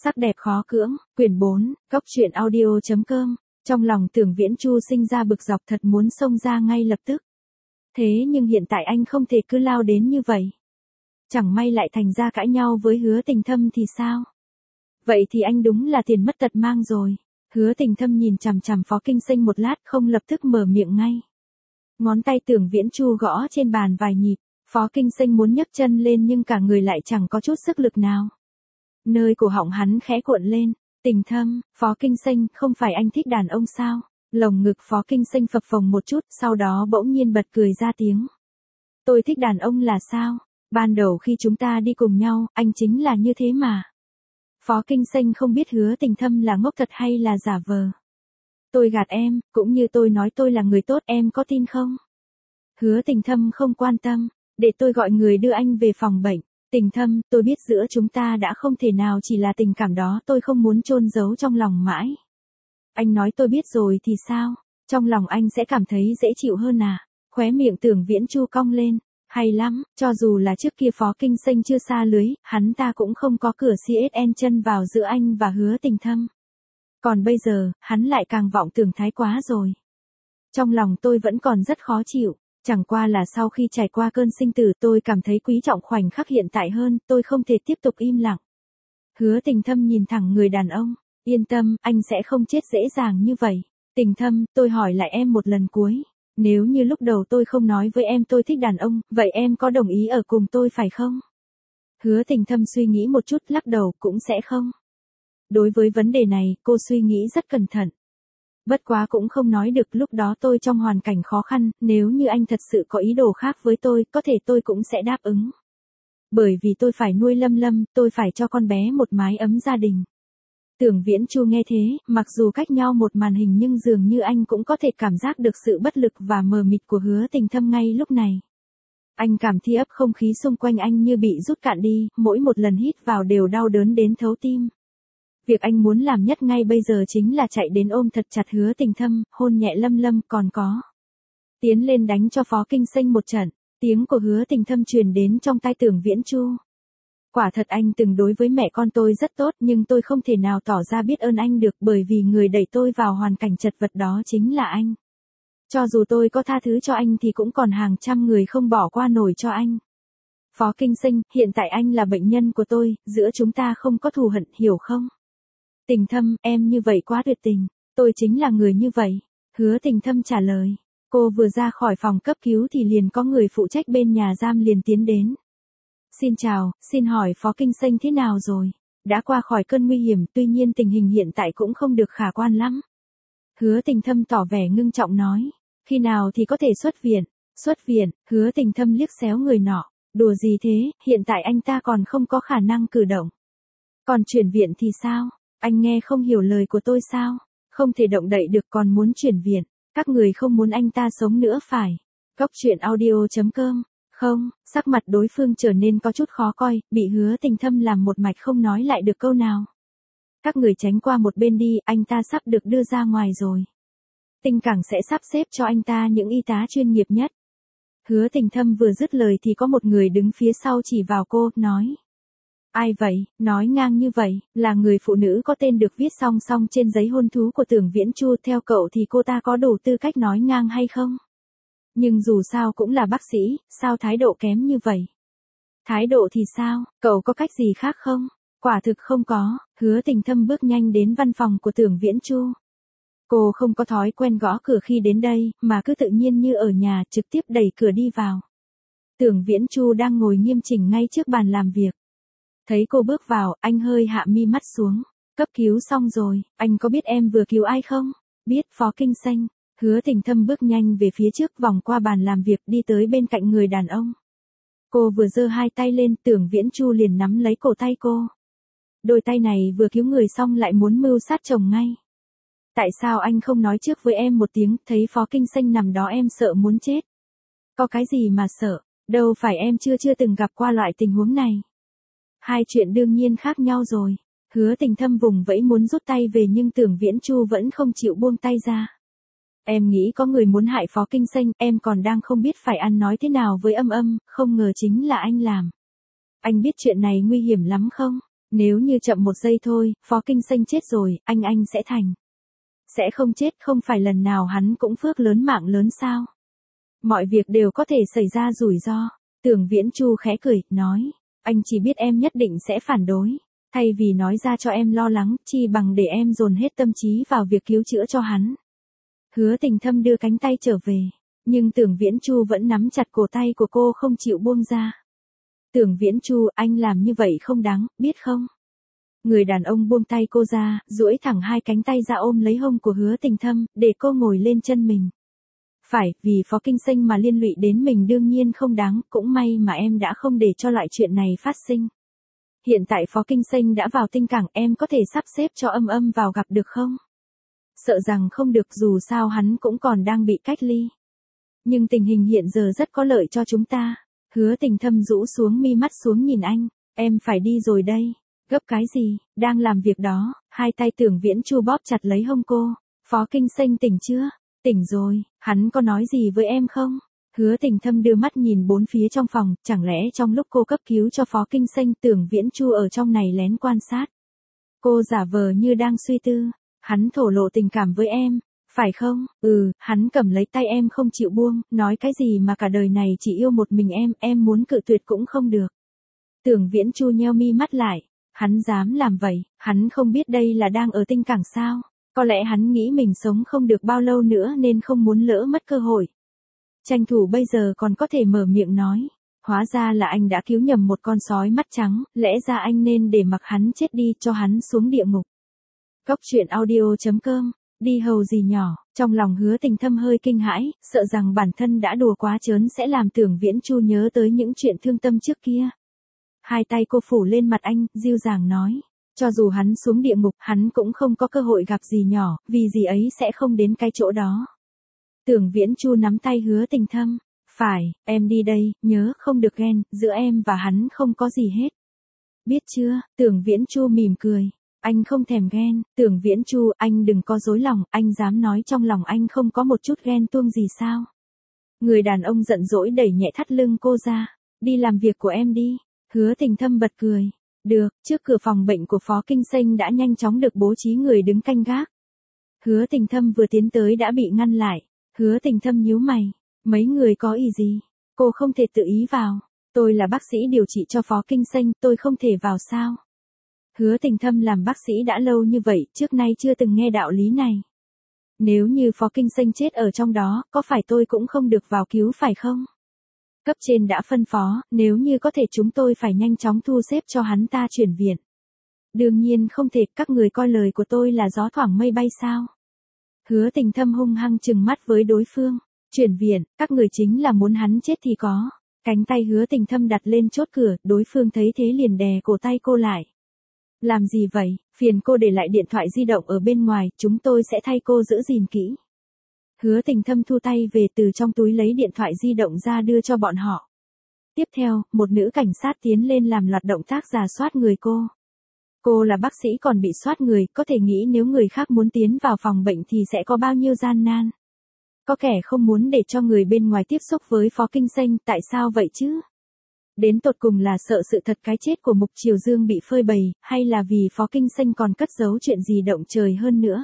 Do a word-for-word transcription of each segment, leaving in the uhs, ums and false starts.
Sắc đẹp khó cưỡng, quyển bốn, cốc truyện audio chấm com. Trong lòng Tưởng Viễn Chu sinh ra bực dọc thật muốn xông ra ngay lập tức. Thế nhưng hiện tại anh không thể cứ lao đến như vậy. Chẳng may lại thành ra cãi nhau với Hứa Tình Thâm thì sao? Vậy thì anh đúng là tiền mất tật mang rồi. Hứa Tình Thâm nhìn chằm chằm Phó Kinh Sinh một lát không lập tức mở miệng ngay. Ngón tay Tưởng Viễn Chu gõ trên bàn vài nhịp, Phó Kinh Sinh muốn nhấc chân lên nhưng cả người lại chẳng có chút sức lực nào. Nơi cổ họng hắn khẽ cuộn lên, Tình Thâm, Phó Kinh Sinh, không phải anh thích đàn ông sao? Lồng ngực Phó Kinh Sinh phập phồng một chút, sau đó bỗng nhiên bật cười ra tiếng. Tôi thích đàn ông là sao? Ban đầu khi chúng ta đi cùng nhau, anh chính là như thế mà. Phó Kinh Sinh không biết Hứa Tình Thâm là ngốc thật hay là giả vờ. Tôi gạt em, cũng như tôi nói tôi là người tốt, em có tin không? Hứa Tình Thâm không quan tâm, để tôi gọi người đưa anh về phòng bệnh. Tình Thâm, tôi biết giữa chúng ta đã không thể nào chỉ là tình cảm đó, tôi không muốn chôn giấu trong lòng mãi. Anh nói tôi biết rồi thì sao? Trong lòng anh sẽ cảm thấy dễ chịu hơn à? Khóe miệng Tưởng Viễn Chu cong lên. Hay lắm, cho dù là trước kia Phó Kinh Sinh chưa xa lưới, hắn ta cũng không có cửa xê ét en chân vào giữa anh và Hứa Tình Thâm. Còn bây giờ, hắn lại càng vọng tưởng thái quá rồi. Trong lòng tôi vẫn còn rất khó chịu, chẳng qua là sau khi trải qua cơn sinh tử tôi cảm thấy quý trọng khoảnh khắc hiện tại hơn, tôi không thể tiếp tục im lặng. Hứa Tình Thâm nhìn thẳng người đàn ông, yên tâm, anh sẽ không chết dễ dàng như vậy. Tình Thâm, tôi hỏi lại em một lần cuối. Nếu như lúc đầu tôi không nói với em tôi thích đàn ông, vậy em có đồng ý ở cùng tôi phải không? Hứa Tình Thâm suy nghĩ một chút lắc đầu, cũng sẽ không. Đối với vấn đề này, cô suy nghĩ rất cẩn thận. Bất quá cũng không nói được, lúc đó tôi trong hoàn cảnh khó khăn, nếu như anh thật sự có ý đồ khác với tôi, có thể tôi cũng sẽ đáp ứng. Bởi vì tôi phải nuôi Lâm Lâm, tôi phải cho con bé một mái ấm gia đình. Tưởng Viễn Chu nghe thế, mặc dù cách nhau một màn hình nhưng dường như anh cũng có thể cảm giác được sự bất lực và mờ mịt của Hứa Tình Thâm ngay lúc này. Anh cảm thi ấp không khí xung quanh anh như bị rút cạn đi, mỗi một lần hít vào đều đau đớn đến thấu tim. Việc anh muốn làm nhất ngay bây giờ chính là chạy đến ôm thật chặt Hứa Tình Thâm, hôn nhẹ Lâm Lâm, còn có tiến lên đánh cho Phó Kinh Sinh một trận. Tiếng của Hứa Tình Thâm truyền đến trong tai Tưởng Viễn Chu. Quả thật anh từng đối với mẹ con tôi rất tốt, nhưng tôi không thể nào tỏ ra biết ơn anh được, bởi vì người đẩy tôi vào hoàn cảnh chật vật đó chính là anh. Cho dù tôi có tha thứ cho anh thì cũng còn hàng trăm người không bỏ qua nổi cho anh. Phó Kinh Sinh, hiện tại anh là bệnh nhân của tôi, giữa chúng ta không có thù hận, hiểu không? Tình Thâm, em như vậy quá tuyệt tình, tôi chính là người như vậy. Hứa Tình Thâm trả lời. Cô vừa ra khỏi phòng cấp cứu thì liền có người phụ trách bên nhà giam liền tiến đến. Xin chào, xin hỏi Phó Kinh Sinh thế nào rồi? Đã qua khỏi cơn nguy hiểm, tuy nhiên tình hình hiện tại cũng không được khả quan lắm. Hứa Tình Thâm tỏ vẻ ngưng trọng nói. Khi nào thì có thể xuất viện? Xuất viện? Hứa Tình Thâm liếc xéo người nọ. Đùa gì thế, hiện tại anh ta còn không có khả năng cử động. Còn chuyển viện thì sao? Anh nghe không hiểu lời của tôi sao? Không thể động đậy được còn muốn chuyển viện. Các người không muốn anh ta sống nữa phải? Cốc truyện audio chấm com. Không, sắc mặt đối phương trở nên có chút khó coi, bị Hứa Tình Thâm làm một mạch không nói lại được câu nào. Các người tránh qua một bên đi, anh ta sắp được đưa ra ngoài rồi. Tinh Cảng sẽ sắp xếp cho anh ta những y tá chuyên nghiệp nhất. Hứa Tình Thâm vừa dứt lời thì có một người đứng phía sau chỉ vào cô, nói. Ai vậy, nói ngang như vậy, là người phụ nữ có tên được viết song song trên giấy hôn thú của Tưởng Viễn Chu, theo cậu thì cô ta có đủ tư cách nói ngang hay không? Nhưng dù sao cũng là bác sĩ, sao thái độ kém như vậy? Thái độ thì sao, cậu có cách gì khác không? Quả thực không có. Hứa Tình Thâm bước nhanh đến văn phòng của Tưởng Viễn Chu. Cô không có thói quen gõ cửa khi đến đây, mà cứ tự nhiên như ở nhà, trực tiếp đẩy cửa đi vào. Tưởng Viễn Chu đang ngồi nghiêm chỉnh ngay trước bàn làm việc. Thấy cô bước vào, anh hơi hạ mi mắt xuống. Cấp cứu xong rồi, anh có biết em vừa cứu ai không? Biết, Phó Kinh Sinh. Hứa Tình Thâm bước nhanh về phía trước, vòng qua bàn làm việc, đi tới bên cạnh người đàn ông. Cô vừa giơ hai tay lên, Tưởng Viễn Chu liền nắm lấy cổ tay cô. Đôi tay này vừa cứu người xong lại muốn mưu sát chồng ngay. Tại sao anh không nói trước với em một tiếng, thấy Phó Kinh Sinh nằm đó em sợ muốn chết. Có cái gì mà sợ, đâu phải em chưa chưa từng gặp qua loại tình huống này. Hai chuyện đương nhiên khác nhau rồi. Hứa Tình Thâm vùng vẫy muốn rút tay về nhưng Tưởng Viễn Chu vẫn không chịu buông tay ra. Em nghĩ có người muốn hại Phó Kinh Sinh, em còn đang không biết phải ăn nói thế nào với Âm Âm, không ngờ chính là anh làm. Anh biết chuyện này nguy hiểm lắm không? Nếu như chậm một giây thôi, Phó Kinh Xanh chết rồi, anh anh sẽ thành. Sẽ không chết, không phải lần nào hắn cũng phước lớn mạng lớn sao. Mọi việc đều có thể xảy ra rủi ro. Tưởng Viễn Chu khẽ cười, nói, anh chỉ biết em nhất định sẽ phản đối. Thay vì nói ra cho em lo lắng, chi bằng để em dồn hết tâm trí vào việc cứu chữa cho hắn. Hứa Tình Thâm đưa cánh tay trở về, nhưng Tưởng Viễn Chu vẫn nắm chặt cổ tay của cô không chịu buông ra. Tưởng Viễn Chu, anh làm như vậy không đáng, biết không? Người đàn ông buông tay cô ra, duỗi thẳng hai cánh tay ra ôm lấy hông của Hứa Tình Thâm, để cô ngồi lên chân mình. Phải, vì Phó Kinh Xanh mà liên lụy đến mình đương nhiên không đáng, cũng may mà em đã không để cho loại chuyện này phát sinh. Hiện tại Phó Kinh Xanh đã vào tinh cảng, em có thể sắp xếp cho Âm Âm vào gặp được không? Sợ rằng không được, dù sao hắn cũng còn đang bị cách ly. Nhưng tình hình hiện giờ rất có lợi cho chúng ta. Hứa Tình Thâm rũ xuống mi mắt xuống nhìn anh, em phải đi rồi đây. Gấp cái gì, đang làm việc đó. Hai tay Tưởng Viễn Chu bóp chặt lấy hông cô. Phó Kinh Xanh tỉnh chưa? Tỉnh rồi, hắn có nói gì với em không? Hứa Tình Thâm đưa mắt nhìn bốn phía trong phòng, chẳng lẽ trong lúc cô cấp cứu cho Phó Kinh Xanh Tưởng Viễn Chu ở trong này lén quan sát. Cô giả vờ như đang suy tư, hắn thổ lộ tình cảm với em, phải không? Ừ, hắn cầm lấy tay em không chịu buông, nói cái gì mà cả đời này chỉ yêu một mình em, em muốn cự tuyệt cũng không được. Tưởng Viễn Chu nheo mi mắt lại, hắn dám làm vậy, hắn không biết đây là đang ở tinh cảng sao? Có lẽ hắn nghĩ mình sống không được bao lâu nữa nên không muốn lỡ mất cơ hội. Tranh thủ bây giờ còn có thể mở miệng nói. Hóa ra là anh đã cứu nhầm một con sói mắt trắng, lẽ ra anh nên để mặc hắn chết đi cho hắn xuống địa ngục. Cốc truyện audio chấm com, đi hầu gì nhỏ, trong lòng Hứa Tình Thâm hơi kinh hãi, sợ rằng bản thân đã đùa quá trớn sẽ làm Tưởng Viễn Chu nhớ tới những chuyện thương tâm trước kia. Hai tay cô phủ lên mặt anh, dịu dàng nói. Cho dù hắn xuống địa ngục, hắn cũng không có cơ hội gặp dì nhỏ, vì dì ấy sẽ không đến cái chỗ đó. Tưởng Viễn Chu nắm tay Hứa Tình Thâm. Phải, em đi đây, nhớ không được ghen, giữa em và hắn không có gì hết. Biết chưa? Tưởng Viễn Chu mỉm cười. Anh không thèm ghen. Tưởng Viễn Chu, anh đừng có dối lòng, anh dám nói trong lòng anh không có một chút ghen tuông gì sao? Người đàn ông giận dỗi đẩy nhẹ thắt lưng cô ra. Đi làm việc của em đi. Hứa Tình Thâm bật cười. Được, trước cửa phòng bệnh của Phó Kinh Xanh đã nhanh chóng được bố trí người đứng canh gác. Hứa Tình Thâm vừa tiến tới đã bị ngăn lại. Hứa Tình Thâm nhíu mày. Mấy người có ý gì? Cô không thể tự ý vào. Tôi là bác sĩ điều trị cho Phó Kinh Xanh, tôi không thể vào sao? Hứa Tình Thâm làm bác sĩ đã lâu như vậy, trước nay chưa từng nghe đạo lý này. Nếu như Phó Kinh Xanh chết ở trong đó, có phải tôi cũng không được vào cứu phải không? Cấp trên đã phân phó, nếu như có thể chúng tôi phải nhanh chóng thu xếp cho hắn ta chuyển viện. Đương nhiên không thể, các người coi lời của tôi là gió thoảng mây bay sao? Hứa Tình Thâm hung hăng trừng mắt với đối phương. Chuyển viện, các người chính là muốn hắn chết thì có. Cánh tay Hứa Tình Thâm đặt lên chốt cửa, đối phương thấy thế liền đè cổ tay cô lại. Làm gì vậy, phiền cô để lại điện thoại di động ở bên ngoài, chúng tôi sẽ thay cô giữ gìn kỹ. Hứa Tình Thâm thu tay về từ trong túi lấy điện thoại di động ra đưa cho bọn họ. Tiếp theo, một nữ cảnh sát tiến lên làm loạt động tác rà soát người cô. Cô là bác sĩ còn bị soát người, có thể nghĩ nếu người khác muốn tiến vào phòng bệnh thì sẽ có bao nhiêu gian nan. Có kẻ không muốn để cho người bên ngoài tiếp xúc với Phó Kinh Xanh, tại sao vậy chứ? Đến tột cùng là sợ sự thật cái chết của Mục Triều Dương bị phơi bày, hay là vì Phó Kinh Xanh còn cất giấu chuyện gì động trời hơn nữa?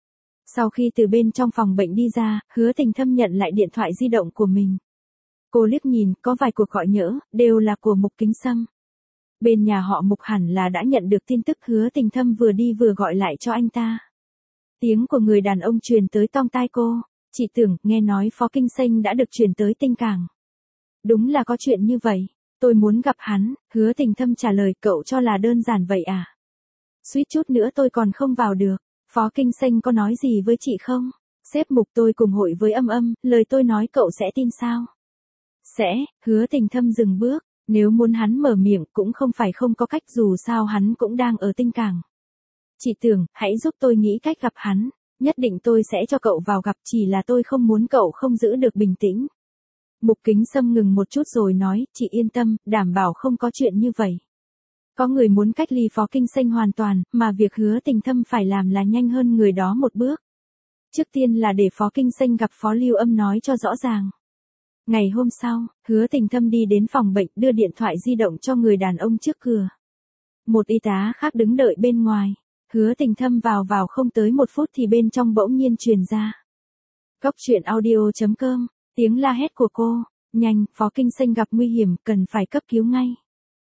Sau khi từ bên trong phòng bệnh đi ra, Hứa Tình Thâm nhận lại điện thoại di động của mình. Cô liếc nhìn, có vài cuộc gọi nhỡ, đều là của Mục Kính Sâm. Bên nhà họ Mục hẳn là đã nhận được tin tức Hứa Tình Thâm vừa đi vừa gọi lại cho anh ta. Tiếng của người đàn ông truyền tới tong tai cô. Chị tưởng, nghe nói Phó Kinh Xanh đã được chuyển tới tinh cảng. Đúng là có chuyện như vậy. Tôi muốn gặp hắn. Hứa Tình Thâm trả lời, cậu cho là đơn giản vậy à? Suýt chút nữa tôi còn không vào được. Phó Kinh Xanh có nói gì với chị không? Sếp Mục tôi cùng hội với Âm Âm, lời tôi nói cậu sẽ tin sao? Sẽ. Hứa Tình Thâm dừng bước. Nếu muốn hắn mở miệng cũng không phải không có cách, dù sao hắn cũng đang ở tinh cảng. Chị tưởng, hãy giúp tôi nghĩ cách gặp hắn. Nhất định tôi sẽ cho cậu vào gặp, chỉ là tôi không muốn cậu không giữ được bình tĩnh. Mục Kính Sâm ngừng một chút rồi nói, chị yên tâm, đảm bảo không có chuyện như vậy. Có người muốn cách ly Phó Kinh Xanh hoàn toàn, mà việc Hứa Tình Thâm phải làm là nhanh hơn người đó một bước. Trước tiên là để Phó Kinh Xanh gặp Phó Lưu Âm nói cho rõ ràng. Ngày hôm sau, Hứa Tình Thâm đi đến phòng bệnh đưa điện thoại di động cho người đàn ông trước cửa. Một y tá khác đứng đợi bên ngoài. Hứa Tình Thâm vào vào không tới một phút thì bên trong bỗng nhiên truyền ra. Cốc truyện audio chấm com, tiếng la hét của cô. Nhanh, Phó Kinh Xanh gặp nguy hiểm, cần phải cấp cứu ngay.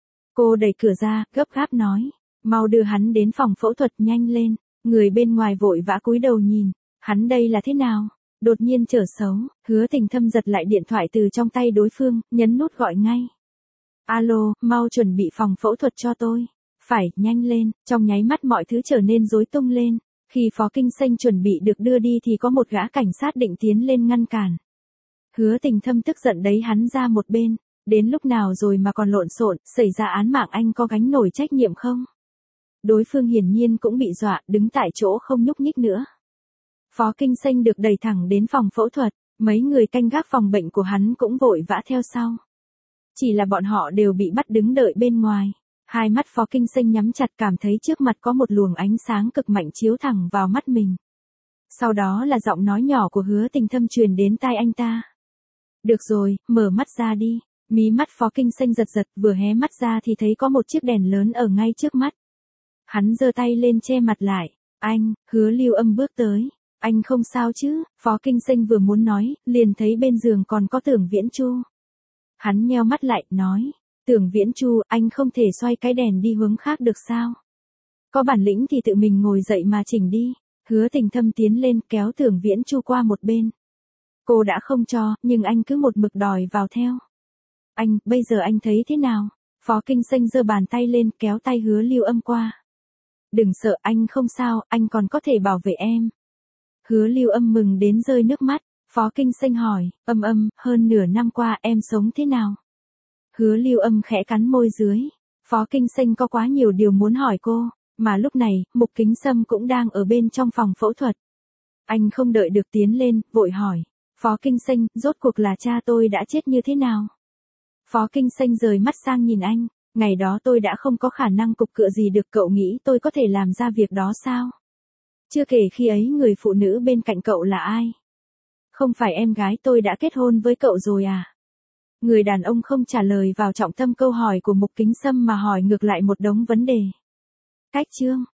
Cô đẩy cửa ra, gấp gáp nói. Mau đưa hắn đến phòng phẫu thuật, nhanh lên. Người bên ngoài vội vã cúi đầu nhìn. Hắn đây là thế nào? Đột nhiên trở xấu. Hứa Tình Thâm giật lại điện thoại từ trong tay đối phương, nhấn nút gọi ngay. Alo, mau chuẩn bị phòng phẫu thuật cho tôi. Phải, nhanh lên. Trong nháy mắt mọi thứ trở nên rối tung lên. Khi Phó Kinh Xanh chuẩn bị được đưa đi thì có một gã cảnh sát định tiến lên ngăn cản. Hứa Tình Thâm tức giận đấy hắn ra một bên. Đến lúc nào rồi mà còn lộn xộn, xảy ra án mạng anh có gánh nổi trách nhiệm không? Đối phương hiển nhiên cũng bị dọa, đứng tại chỗ không nhúc nhích nữa. Phó Kinh Xanh được đẩy thẳng đến phòng phẫu thuật, mấy người canh gác phòng bệnh của hắn cũng vội vã theo sau. Chỉ là bọn họ đều bị bắt đứng đợi bên ngoài. Hai mắt Phó Kinh Xanh nhắm chặt, cảm thấy trước mặt có một luồng ánh sáng cực mạnh chiếu thẳng vào mắt mình. Sau đó là giọng nói nhỏ của Hứa Tình Thâm truyền đến tai anh ta. Được rồi, mở mắt ra đi. Mí mắt Phó Kinh Xanh giật giật, vừa hé mắt ra thì thấy có một chiếc đèn lớn ở ngay trước mắt. Hắn giơ tay lên che mặt lại. Anh, Hứa Lưu Âm bước tới. Anh không sao chứ? Phó Kinh Xanh vừa muốn nói, liền thấy bên giường còn có Tưởng Viễn Chu. Hắn nheo mắt lại, nói. Tưởng Viễn Chu, anh không thể xoay cái đèn đi hướng khác được sao? Có bản lĩnh thì tự mình ngồi dậy mà chỉnh đi. Hứa Tình Thâm tiến lên kéo Tưởng Viễn Chu qua một bên. Cô đã không cho, nhưng anh cứ một mực đòi vào theo. Anh, bây giờ anh thấy thế nào? Phó Kinh Xanh giơ bàn tay lên kéo tay Hứa Lưu Âm qua. Đừng sợ, anh không sao, anh còn có thể bảo vệ em. Hứa Lưu Âm mừng đến rơi nước mắt. Phó Kinh Xanh hỏi, Âm Âm, hơn nửa năm qua em sống thế nào? Hứa Lưu Âm khẽ cắn môi dưới. Phó Kinh Xanh có quá nhiều điều muốn hỏi cô, mà lúc này, Mục Kính Sâm cũng đang ở bên trong phòng phẫu thuật. Anh không đợi được tiến lên, vội hỏi. Phó Kinh Xanh, rốt cuộc là cha tôi đã chết như thế nào? Phó Kinh Xanh rời mắt sang nhìn anh. Ngày đó tôi đã không có khả năng cục cựa gì được, cậu nghĩ tôi có thể làm ra việc đó sao? Chưa kể khi ấy người phụ nữ bên cạnh cậu là ai? Không phải em gái tôi đã kết hôn với cậu rồi à? Người đàn ông không trả lời vào trọng tâm câu hỏi của Mục Kính Sâm mà hỏi ngược lại một đống vấn đề. Cách chương